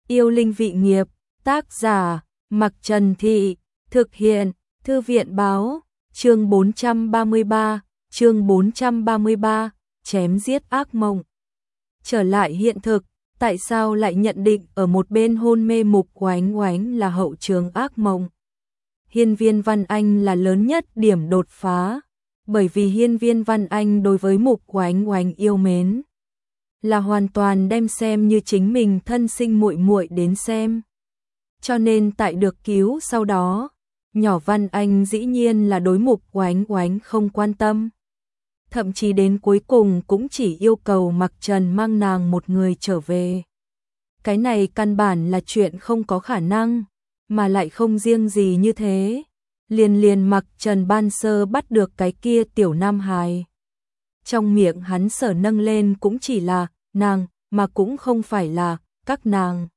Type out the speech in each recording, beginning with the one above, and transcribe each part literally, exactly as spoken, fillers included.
Yêu linh vị nghiệp, tác giả, Mặc Trần Thị, thực hiện, Thư viện báo, chương bốn trăm ba mươi ba, chương bốn trăm ba mươi ba, chém giết ác mộng. Trở lại hiện thực, tại sao lại nhận định ở một bên hôn mê Mục Oánh Oánh là hậu trường ác mộng? Hiên Viên Văn Anh là lớn nhất điểm đột phá, bởi vì Hiên Viên Văn Anh đối với Mục Oánh Oánh yêu mến, là hoàn toàn đem xem như chính mình thân sinh muội muội đến xem. Cho nên tại được cứu sau đó, nhỏ Văn Anh dĩ nhiên là đối Mục Oánh Oánh không quan tâm. Thậm chí đến cuối cùng cũng chỉ yêu cầu Mặc Trần mang nàng một người trở về. Cái này căn bản là chuyện không có khả năng, mà lại không riêng gì như thế. Liền liền Mặc Trần ban sơ bắt được cái kia tiểu nam hài. Trong miệng hắn sở nâng lên cũng chỉ là nàng, mà cũng không phải là các nàng.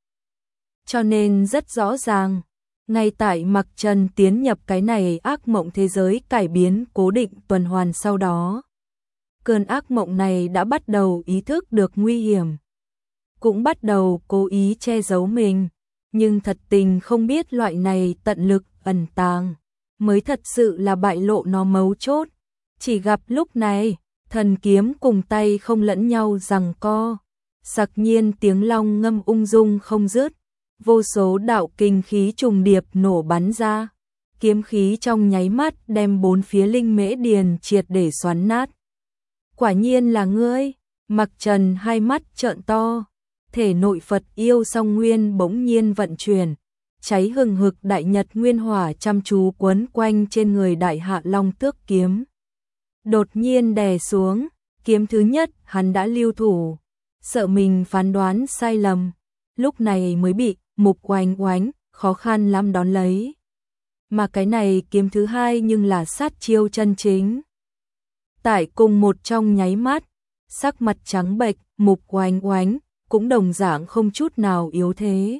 Cho nên rất rõ ràng, ngay tại Mặc Trần tiến nhập cái này ác mộng thế giới cải biến cố định tuần hoàn sau đó, cơn ác mộng này đã bắt đầu ý thức được nguy hiểm, cũng bắt đầu cố ý che giấu mình, nhưng thật tình không biết loại này tận lực ẩn tàng mới thật sự là bại lộ nó mấu chốt. Chỉ gặp lúc này, thần kiếm cùng tay không lẫn nhau giằng co, sặc nhiên tiếng long ngâm ung dung không dứt, vô số đạo kinh khí trùng điệp nổ bắn ra, kiếm khí trong nháy mắt đem bốn phía linh mễ điền triệt để xoắn nát. Quả nhiên là ngươi. Mặc Trần hai mắt trợn to, thể nội Phật yêu song nguyên bỗng nhiên vận chuyển, cháy hừng hực đại nhật nguyên hỏa chăm chú quấn quanh trên người đại hạ long tước kiếm. Đột nhiên đè xuống, kiếm thứ nhất hắn đã lưu thủ, sợ mình phán đoán sai lầm, lúc này mới bị Mục Oánh Oánh khó khăn lắm đón lấy. Mà cái này kiếm thứ hai nhưng là sát chiêu chân chính. Tại cùng một trong nháy mắt, sắc mặt trắng bệch, Mục Oánh Oánh cũng đồng dạng không chút nào yếu thế.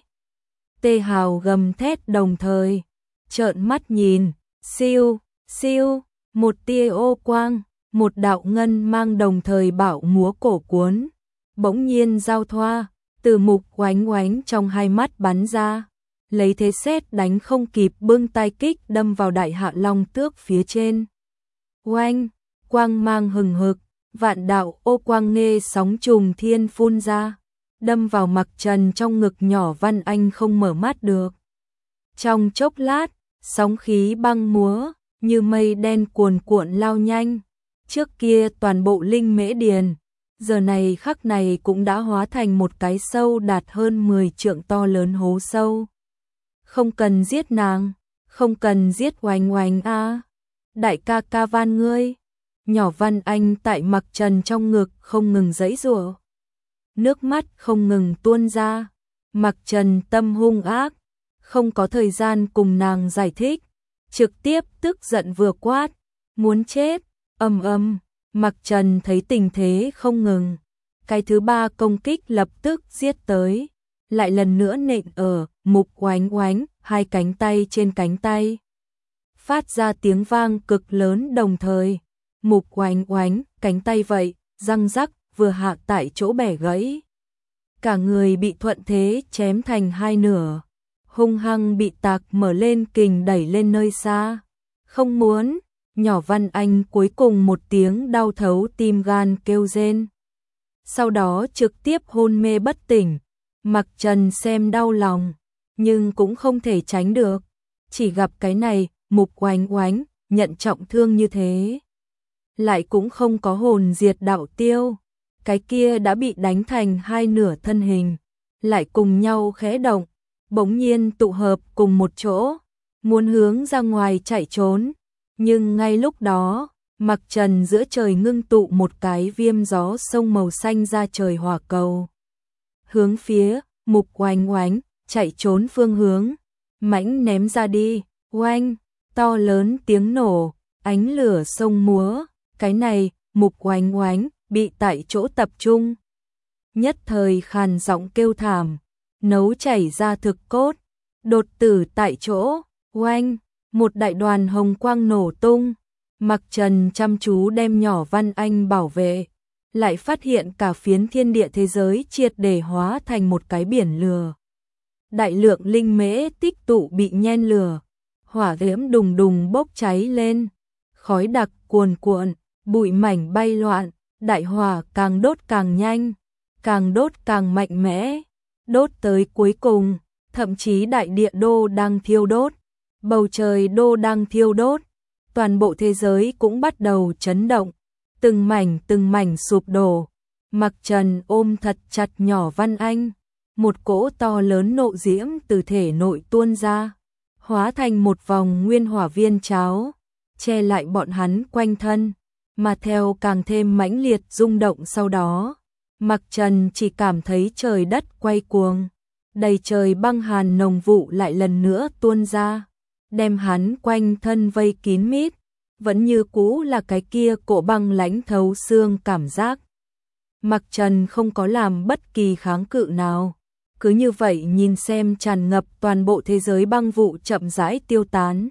Tê Hào gầm thét đồng thời, trợn mắt nhìn, siêu, siêu, một tia ô quang, một đạo ngân mang đồng thời bạo múa cổ cuốn, bỗng nhiên giao thoa, từ Mục Oánh Oánh trong hai mắt bắn ra, lấy thế sét đánh không kịp bưng tay kích đâm vào đại hạ long tước phía trên. Oanh, quang mang hừng hực, vạn đạo ô quang nghe sóng trùng thiên phun ra, đâm vào Mặc Trần trong ngực nhỏ Văn Anh không mở mắt được. Trong chốc lát, sóng khí băng múa, như mây đen cuồn cuộn lao nhanh, trước kia toàn bộ linh mễ điền, giờ này khắc này cũng đã hóa thành một cái sâu đạt hơn mười trượng to lớn hố sâu. Không cần giết nàng, không cần giết Oánh Oánh a, đại ca ca van ngươi. Nhỏ Văn Anh tại Mặc Trần trong ngực không ngừng giãy giụa, nước mắt không ngừng tuôn ra. Mặc Trần tâm hung ác, không có thời gian cùng nàng giải thích, trực tiếp tức giận vừa quát, muốn chết. Ầm ầm, Mặc Trần thấy tình thế không ngừng, cái thứ ba công kích lập tức giết tới, lại lần nữa nện ở Mục Oánh Oánh hai cánh tay trên cánh tay, phát ra tiếng vang cực lớn đồng thời. Mục Oánh Oánh cánh tay vậy, răng rắc vừa hạ tại chỗ bẻ gãy, cả người bị thuận thế chém thành hai nửa, hung hăng bị tạc mở lên kình đẩy lên nơi xa. Không muốn. Nhỏ Văn Anh cuối cùng một tiếng đau thấu tim gan kêu rên, sau đó trực tiếp hôn mê bất tỉnh. Mặc Trần xem đau lòng, nhưng cũng không thể tránh được, chỉ gặp cái này Mục Oánh Oánh nhận trọng thương như thế, lại cũng không có hồn diệt đạo tiêu, cái kia đã bị đánh thành hai nửa thân hình, lại cùng nhau khẽ động, bỗng nhiên tụ hợp cùng một chỗ, muốn hướng ra ngoài chạy trốn. Nhưng ngay lúc đó, Mặc Trần giữa trời ngưng tụ một cái viêm gió sông màu xanh ra trời hỏa cầu, hướng phía Mục Oánh Oánh chạy trốn phương hướng mãnh ném ra đi. Oanh, to lớn tiếng nổ, ánh lửa sông múa, cái này Mục Oánh Oánh bị tại chỗ tập trung, nhất thời khàn giọng kêu thảm, nấu chảy ra thực cốt, đột tử tại chỗ. Oanh, một đại đoàn hồng quang nổ tung. Mặc Trần chăm chú đem nhỏ Văn Anh bảo vệ, lại phát hiện cả phiến thiên địa thế giới triệt để hóa thành một cái biển lửa. đại lượng linh mễ tích tụ bị nhen lửa, hỏa diễm đùng đùng bốc cháy lên, khói đặc cuồn cuộn, bụi mảnh bay loạn, đại hỏa càng đốt càng nhanh, càng đốt càng mạnh mẽ, đốt tới cuối cùng, thậm chí đại địa đô đang thiêu đốt, bầu trời đô đang thiêu đốt, toàn bộ thế giới cũng bắt đầu chấn động, từng mảnh từng mảnh sụp đổ. Mặc Trần ôm thật chặt nhỏ Văn Anh, một cỗ to lớn nộ diễm từ thể nội tuôn ra, hóa thành một vòng nguyên hỏa viên cháo, che lại bọn hắn quanh thân, mà theo càng thêm mãnh liệt rung động sau đó, Mặc Trần chỉ cảm thấy trời đất quay cuồng, đầy trời băng hàn nồng vụ lại lần nữa tuôn ra, đem hắn quanh thân vây kín mít, vẫn như cũ là cái kia cỗ băng lãnh thấu xương cảm giác. Mặc Trần không có làm bất kỳ kháng cự nào, cứ như vậy nhìn xem tràn ngập toàn bộ thế giới băng vụ chậm rãi tiêu tán.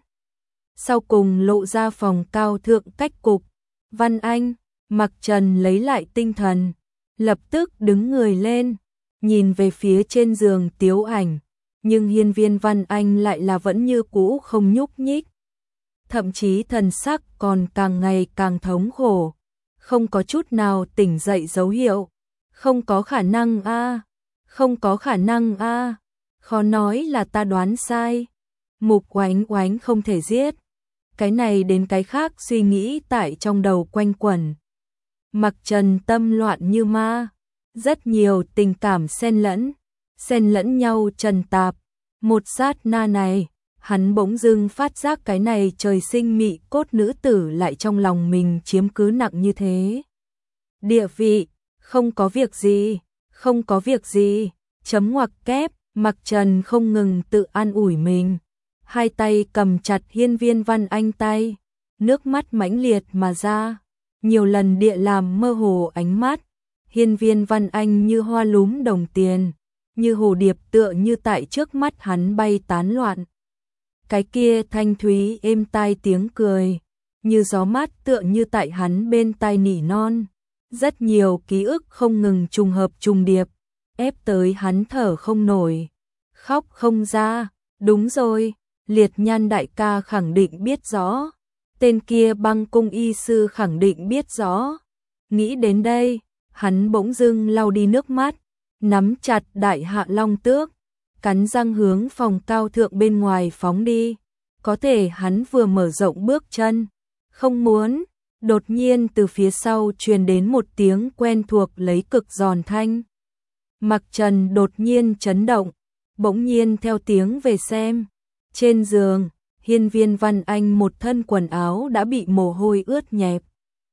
Sau cùng lộ ra phòng cao thượng cách cục, Văn Anh, Mặc Trần lấy lại tinh thần, lập tức đứng người lên, nhìn về phía trên giường Tiếu Ảnh, nhưng hiên viên Văn Anh lại là vẫn như cũ không nhúc nhích. Thậm chí thần sắc còn càng ngày càng thống khổ, không có chút nào tỉnh dậy dấu hiệu, không có khả năng a, không có khả năng a, khó nói là ta đoán sai. Mục Oánh Oánh không thể giết. Cái này đến cái khác suy nghĩ tại trong đầu quanh quẩn. Mặc Trần tâm loạn như ma, rất nhiều tình cảm xen lẫn, xen lẫn nhau trần tạp. Một sát na này, hắn bỗng dưng phát giác cái này trời sinh mị cốt nữ tử lại trong lòng mình chiếm cứ nặng như thế. Địa vị, không có việc gì, không có việc gì, chấm ngoặc kép, Mặc Trần không ngừng tự an ủi mình. Hai tay cầm chặt hiên viên Văn Anh tay, nước mắt mãnh liệt mà ra, nhiều lần địa làm mơ hồ ánh mắt. Hiên viên Văn Anh như hoa lúm đồng tiền, như hồ điệp tựa như tại trước mắt hắn bay tán loạn. Cái kia thanh thúy êm tai tiếng cười, như gió mát tựa như tại hắn bên tai nỉ non. Rất nhiều ký ức không ngừng trùng hợp trùng điệp, ép tới hắn thở không nổi, khóc không ra. Đúng rồi, Liệt Nhan đại ca khẳng định biết rõ, tên kia băng cung y sư khẳng định biết rõ. Nghĩ đến đây, hắn bỗng dưng lau đi nước mắt, nắm chặt đại hạ long tước, cắn răng hướng phòng cao thượng bên ngoài phóng đi. Có thể hắn vừa mở rộng bước chân, không muốn, đột nhiên từ phía sau truyền đến một tiếng quen thuộc lấy cực giòn thanh. Mặc Trần đột nhiên chấn động, bỗng nhiên theo tiếng về xem. Trên giường, hiên viên Văn Anh một thân quần áo đã bị mồ hôi ướt nhẹp.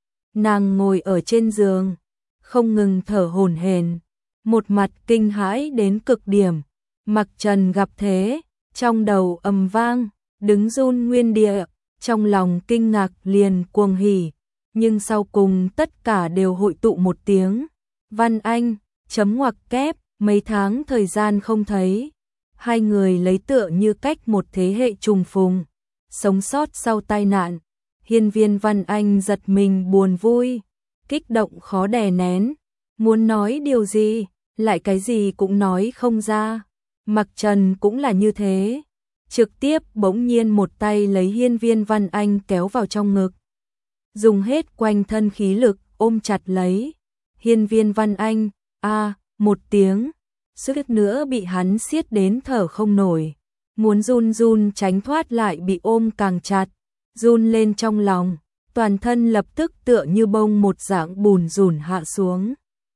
Nàng ngồi ở trên giường, không ngừng thở hổn hển, một mặt kinh hãi đến cực điểm. Mặc Trần gặp thế, trong đầu ầm vang, đứng run nguyên địa, trong lòng kinh ngạc liền cuồng hỉ, nhưng sau cùng tất cả đều hội tụ một tiếng. Văn Anh, chấm ngoặc kép, mấy tháng thời gian không thấy, hai người lấy tựa như cách một thế hệ trùng phùng, sống sót sau tai nạn. Hiên viên Văn Anh giật mình buồn vui, kích động khó đè nén, muốn nói điều gì, lại cái gì cũng nói không ra. Mặc Trần cũng là như thế, trực tiếp bỗng nhiên một tay lấy hiên viên Văn Anh kéo vào trong ngực, dùng hết quanh thân khí lực ôm chặt lấy. Hiên viên Văn Anh, a à, một tiếng, suýt nữa bị hắn siết đến thở không nổi, muốn run run tránh thoát lại bị ôm càng chặt, run lên trong lòng, toàn thân lập tức tựa như bông một dạng bùn rủn hạ xuống.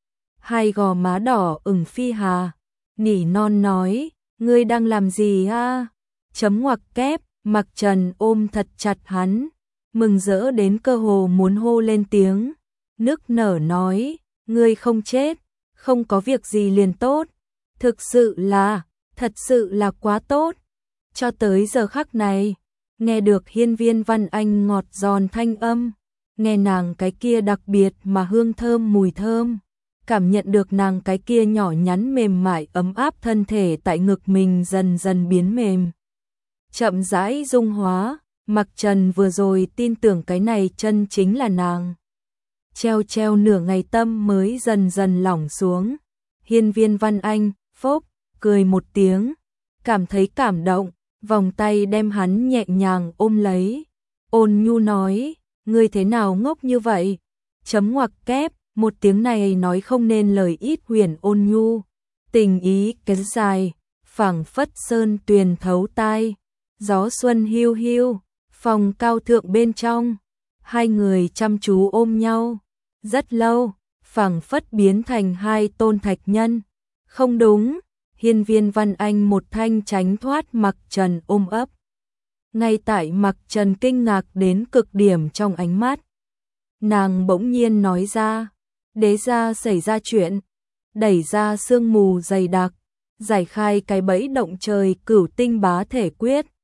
Hai gò má đỏ ửng phi hà, nỉ non nói, ngươi đang làm gì a? Chấm ngoặc kép, Mặc Trần ôm thật chặt hắn, mừng rỡ đến cơ hồ muốn hô lên tiếng, nức nở nói, ngươi không chết, không có việc gì liền tốt, thực sự là, thật sự là quá tốt. Cho tới giờ khắc này, nghe được hiên viên Văn Anh ngọt giòn thanh âm, nghe nàng cái kia đặc biệt mà hương thơm mùi thơm, cảm nhận được nàng cái kia nhỏ nhắn mềm mại ấm áp thân thể tại ngực mình dần dần biến mềm, chậm rãi dung hóa. Mặc Trần vừa rồi tin tưởng cái này chân chính là nàng. Treo treo nửa ngày tâm mới dần dần lỏng xuống. Hiên viên Văn Anh, phốc, cười một tiếng, cảm thấy cảm động, vòng tay đem hắn nhẹ nhàng ôm lấy. Ôn nhu nói, ngươi thế nào ngốc như vậy? Chấm ngoặc kép, một tiếng này nói không nên lời ít huyền ôn nhu. Tình ý kéo dài, phảng phất sơn tuyền thấu tai. Gió xuân hiu hiu, phòng cao thượng bên trong. Hai người chăm chú ôm nhau. Rất lâu, phảng phất biến thành hai tôn thạch nhân. Không đúng, Hiên Viên Văn Anh một thanh tránh thoát Mặc Trần ôm ấp. Ngay tại Mặc Trần kinh ngạc đến cực điểm trong ánh mắt, nàng bỗng nhiên nói ra, đế gia xảy ra chuyện, đẩy ra sương mù dày đặc, giải khai cái bẫy động trời cửu tinh bá thể quyết,